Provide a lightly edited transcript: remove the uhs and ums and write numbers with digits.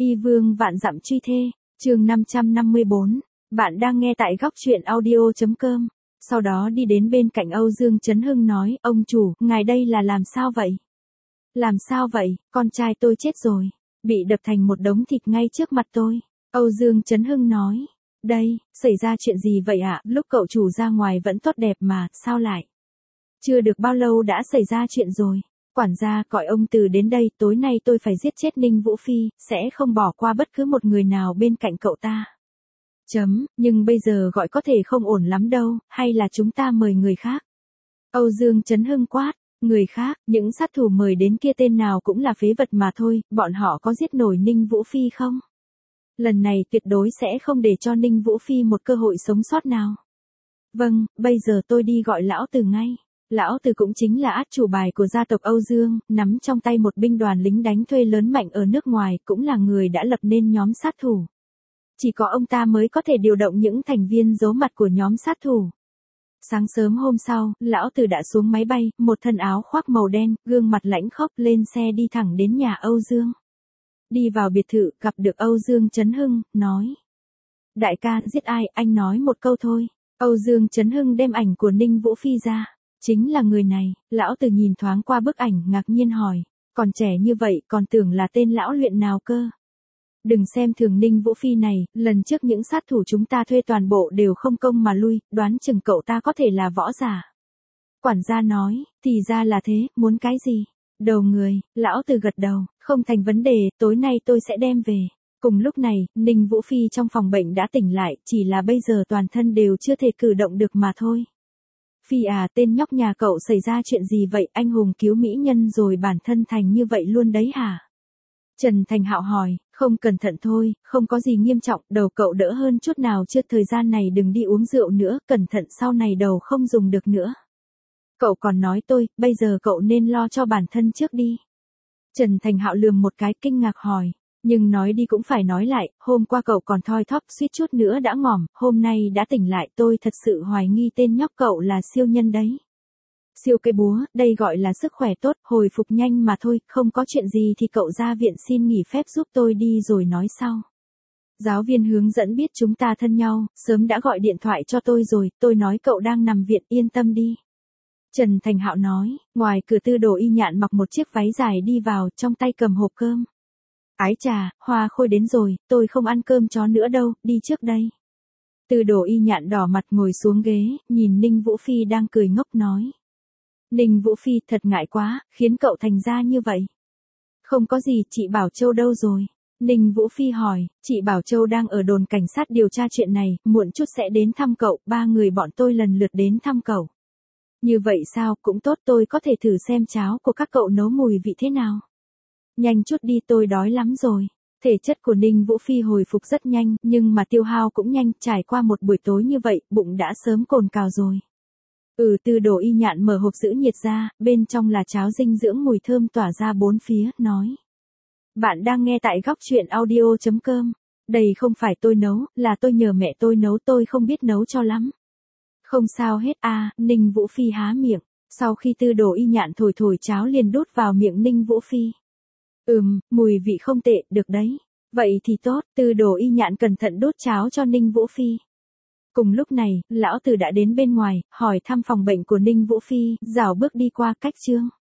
Y vương vạn dặm truy thê, chương 554, bạn đang nghe tại góc truyện audio.com. Sau đó đi đến bên cạnh Âu Dương Chấn Hưng nói, ông chủ, ngài đây là làm sao vậy? Làm sao vậy, con trai tôi chết rồi, bị đập thành một đống thịt ngay trước mặt tôi. Âu Dương Chấn Hưng nói, đây, xảy ra chuyện gì vậy ạ? Lúc cậu chủ ra ngoài vẫn tốt đẹp mà, sao lại? Chưa được bao lâu đã xảy ra chuyện rồi. Quản gia gọi ông Từ đến đây, tối nay tôi phải giết chết Ninh Vũ Phi, sẽ không bỏ qua bất cứ một người nào bên cạnh cậu ta. Nhưng bây giờ gọi có thể không ổn lắm đâu, hay là chúng ta mời người khác? Âu Dương Chấn Hưng quát, người khác, những sát thủ mời đến kia tên nào cũng là phế vật mà thôi, bọn họ có giết nổi Ninh Vũ Phi không? Lần này tuyệt đối sẽ không để cho Ninh Vũ Phi một cơ hội sống sót nào. Vâng, bây giờ tôi đi gọi lão Từ ngay. Lão Từ cũng chính là át chủ bài của gia tộc Âu Dương, nắm trong tay một binh đoàn lính đánh thuê lớn mạnh ở nước ngoài, cũng là người đã lập nên nhóm sát thủ. Chỉ có ông ta mới có thể điều động những thành viên giấu mặt của nhóm sát thủ. Sáng sớm hôm sau, lão Từ đã xuống máy bay, một thân áo khoác màu đen, gương mặt lãnh khốc, lên xe đi thẳng đến nhà Âu Dương. Đi vào biệt thự, gặp được Âu Dương Chấn Hưng, nói. Đại ca, giết ai, anh nói một câu thôi. Âu Dương Chấn Hưng đem ảnh của Ninh Vũ Phi ra. Chính là người này, lão Từ nhìn thoáng qua bức ảnh, ngạc nhiên hỏi. Còn trẻ như vậy, còn tưởng là tên lão luyện nào cơ. Đừng xem thường Ninh Vũ Phi này, lần trước những sát thủ chúng ta thuê toàn bộ đều không công mà lui, đoán chừng cậu ta có thể là võ giả. Quản gia nói, thì ra là thế, muốn cái gì? Đầu người, lão Từ gật đầu, không thành vấn đề, tối nay tôi sẽ đem về. Cùng lúc này, Ninh Vũ Phi trong phòng bệnh đã tỉnh lại, chỉ là bây giờ toàn thân đều chưa thể cử động được mà thôi. Phi à, tên nhóc nhà cậu xảy ra chuyện gì vậy, anh hùng cứu mỹ nhân rồi bản thân thành như vậy luôn đấy hả? Trần Thành Hạo hỏi, không cẩn thận thôi, không có gì nghiêm trọng, đầu cậu đỡ hơn chút nào chưa, thời gian này đừng đi uống rượu nữa, cẩn thận sau này đầu không dùng được nữa. Cậu còn nói tôi, bây giờ cậu nên lo cho bản thân trước đi. Trần Thành Hạo lườm một cái kinh ngạc hỏi, nhưng nói đi cũng phải nói lại, hôm qua cậu còn thoi thóp suýt chút nữa đã ngỏm, hôm nay đã tỉnh lại, tôi thật sự hoài nghi tên nhóc cậu là siêu nhân đấy. Siêu cây búa, đây gọi là sức khỏe tốt, hồi phục nhanh mà thôi, không có chuyện gì thì cậu ra viện xin nghỉ phép giúp tôi đi rồi nói sau. Giáo viên hướng dẫn biết chúng ta thân nhau, sớm đã gọi điện thoại cho tôi rồi, tôi nói cậu đang nằm viện, yên tâm đi. Trần Thành Hạo nói, ngoài cửa Tư Đồ Y Nhạn mặc một chiếc váy dài đi vào, trong tay cầm hộp cơm. Ái chà, Hoa Khôi đến rồi, tôi không ăn cơm chó nữa đâu, đi trước đây. Tư Đồ Y Nhạn đỏ mặt ngồi xuống ghế, nhìn Ninh Vũ Phi đang cười ngốc nói. Ninh Vũ Phi, thật ngại quá, khiến cậu thành ra như vậy. Không có gì, chị Bảo Châu đâu rồi? Ninh Vũ Phi hỏi, chị Bảo Châu đang ở đồn cảnh sát điều tra chuyện này, muộn chút sẽ đến thăm cậu, ba người bọn tôi lần lượt đến thăm cậu. Như vậy sao, cũng tốt, tôi có thể thử xem cháo của các cậu nấu mùi vị thế nào. Nhanh chút đi, tôi đói lắm rồi. Thể chất của Ninh Vũ Phi hồi phục rất nhanh, nhưng mà tiêu hao cũng nhanh, trải qua một buổi tối như vậy, bụng đã sớm cồn cào rồi. Tư Đồ Y Nhạn mở hộp giữ nhiệt ra, bên trong là cháo dinh dưỡng mùi thơm tỏa ra bốn phía, nói. Bạn đang nghe tại góc truyện audio.com. Đây không phải tôi nấu, là tôi nhờ mẹ tôi nấu, tôi không biết nấu cho lắm. Không sao hết à, Ninh Vũ Phi há miệng, sau khi Tư Đồ Y Nhạn thổi cháo liền đút vào miệng Ninh Vũ Phi. Mùi vị không tệ, được đấy. Vậy thì tốt, Tư Đồ Y Nhạn cẩn thận đút cháo cho Ninh Vũ Phi. Cùng lúc này, lão Từ đã đến bên ngoài, hỏi thăm phòng bệnh của Ninh Vũ Phi, rảo bước đi qua cách trương.